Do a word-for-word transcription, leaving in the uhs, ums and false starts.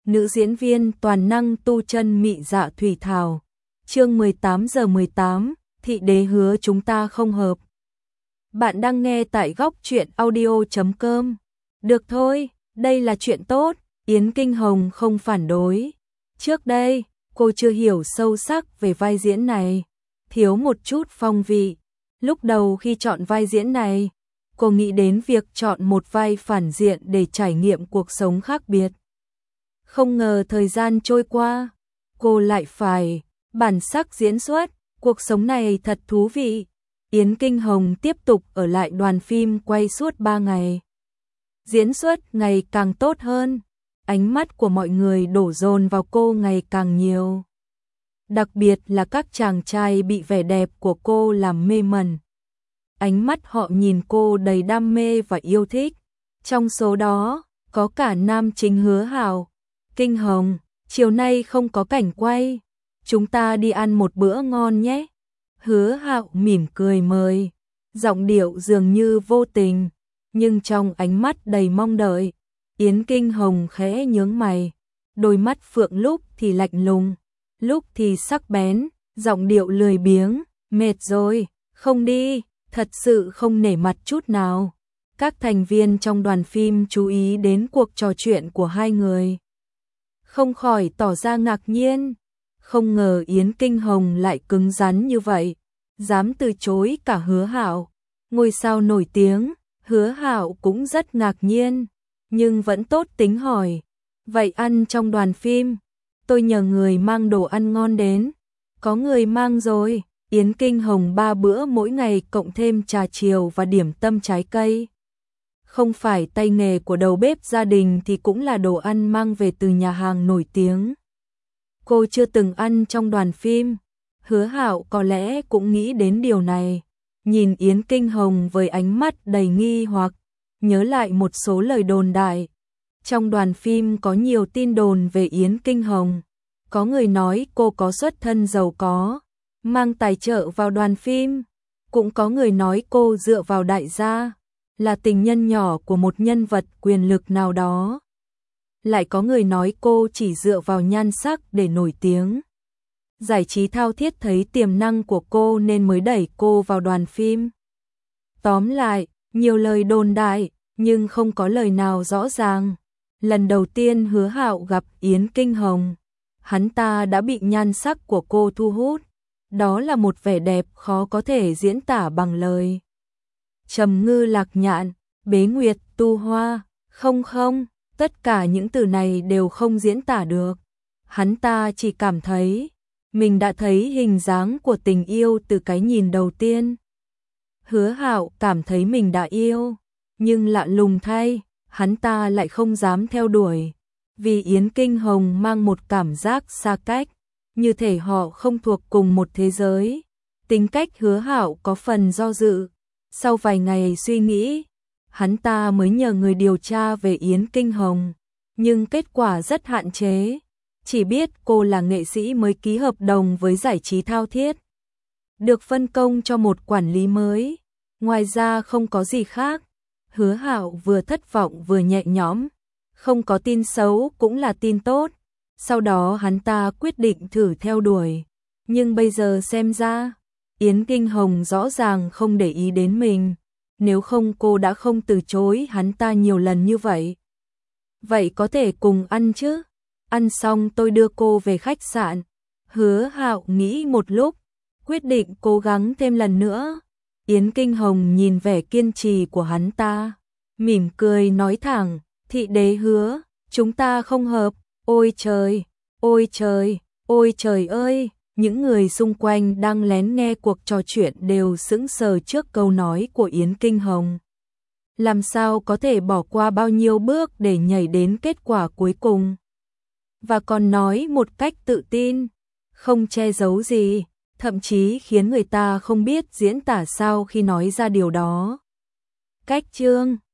nữ diễn viên toàn năng tu chân mị dạ thủy thảo. Chương mười tám giờ mười tám, thị đế hứa chúng ta không hợp. Bạn đang nghe tại góc truyện audio chấm com. Được thôi, đây là chuyện tốt, Yến Kinh Hồng không phản đối. Trước đây, cô chưa hiểu sâu sắc về vai diễn này, thiếu một chút phong vị. Lúc đầu khi chọn vai diễn này, cô nghĩ đến việc chọn một vai phản diện để trải nghiệm cuộc sống khác biệt. Không ngờ thời gian trôi qua, cô lại phải bản sắc diễn xuất, cuộc sống này thật thú vị. Yến Kinh Hồng tiếp tục ở lại đoàn phim quay suốt ba ngày. Diễn xuất ngày càng tốt hơn, ánh mắt của mọi người đổ dồn vào cô ngày càng nhiều. Đặc biệt là các chàng trai bị vẻ đẹp của cô làm mê mẩn. Ánh mắt họ nhìn cô đầy đam mê và yêu thích. Trong số đó, có cả nam chính Hứa Hạo. Kinh Hồng, chiều nay không có cảnh quay, chúng ta đi ăn một bữa ngon nhé. Hứa Hạo mỉm cười mời, giọng điệu dường như vô tình, nhưng trong ánh mắt đầy mong đợi. Yến Kinh Hồng khẽ nhướng mày, đôi mắt phượng lúc thì lạnh lùng, lúc thì sắc bén, giọng điệu lười biếng, mệt rồi, không đi, thật sự không nể mặt chút nào. Các thành viên trong đoàn phim chú ý đến cuộc trò chuyện của hai người, không khỏi tỏ ra ngạc nhiên. Không ngờ Yến Kinh Hồng lại cứng rắn như vậy, dám từ chối cả Hứa Hạo. Ngôi sao nổi tiếng, Hứa Hạo cũng rất ngạc nhiên, nhưng vẫn tốt tính hỏi, vậy ăn trong đoàn phim, tôi nhờ người mang đồ ăn ngon đến. Có người mang rồi. Yến Kinh Hồng ba bữa mỗi ngày cộng thêm trà chiều và điểm tâm trái cây. Không phải tay nghề của đầu bếp gia đình thì cũng là đồ ăn mang về từ nhà hàng nổi tiếng. Cô chưa từng ăn trong đoàn phim. Hứa Hạo có lẽ cũng nghĩ đến điều này, nhìn Yến Kinh Hồng với ánh mắt đầy nghi hoặc, nhớ lại một số lời đồn đại. Trong đoàn phim có nhiều tin đồn về Yến Kinh Hồng. Có người nói cô có xuất thân giàu có, mang tài trợ vào đoàn phim. Cũng có người nói cô dựa vào đại gia, là tình nhân nhỏ của một nhân vật quyền lực nào đó. Lại có người nói cô chỉ dựa vào nhan sắc để nổi tiếng. Giải trí thao thiết thấy tiềm năng của cô nên mới đẩy cô vào đoàn phim. Tóm lại, nhiều lời đồn đại, nhưng không có lời nào rõ ràng. Lần đầu tiên Hứa Hạo gặp Yến Kinh Hồng, hắn ta đã bị nhan sắc của cô thu hút. Đó là một vẻ đẹp khó có thể diễn tả bằng lời. Trầm ngư lạc nhạn, bế nguyệt tu hoa, không không, tất cả những từ này đều không diễn tả được. Hắn ta chỉ cảm thấy mình đã thấy hình dáng của tình yêu từ cái nhìn đầu tiên. Hứa Hạo cảm thấy mình đã yêu, nhưng lạ lùng thay, hắn ta lại không dám theo đuổi, vì Yến Kinh Hồng mang một cảm giác xa cách, như thể họ không thuộc cùng một thế giới. Tính cách Hứa Hạo có phần do dự. Sau vài ngày suy nghĩ, hắn ta mới nhờ người điều tra về Yến Kinh Hồng, nhưng kết quả rất hạn chế. Chỉ biết cô là nghệ sĩ mới ký hợp đồng với giải trí thao thiết, được phân công cho một quản lý mới. Ngoài ra không có gì khác. Hứa Hạo vừa thất vọng vừa nhẹ nhõm. Không có tin xấu cũng là tin tốt. Sau đó hắn ta quyết định thử theo đuổi. Nhưng bây giờ xem ra, Yến Kinh Hồng rõ ràng không để ý đến mình. Nếu không cô đã không từ chối hắn ta nhiều lần như vậy. Vậy có thể cùng ăn chứ? Ăn xong tôi đưa cô về khách sạn. Hứa Hạo nghĩ một lúc, quyết định cố gắng thêm lần nữa. Yến Kinh Hồng nhìn vẻ kiên trì của hắn ta, mỉm cười nói thẳng, thị đế Hứa, chúng ta không hợp. Ôi trời, ôi trời, ôi trời ơi. Những người xung quanh đang lén nghe cuộc trò chuyện đều sững sờ trước câu nói của Yến Kinh Hồng. Làm sao có thể bỏ qua bao nhiêu bước để nhảy đến kết quả cuối cùng? Và còn nói một cách tự tin, không che giấu gì, thậm chí khiến người ta không biết diễn tả sao khi nói ra điều đó. Cách chương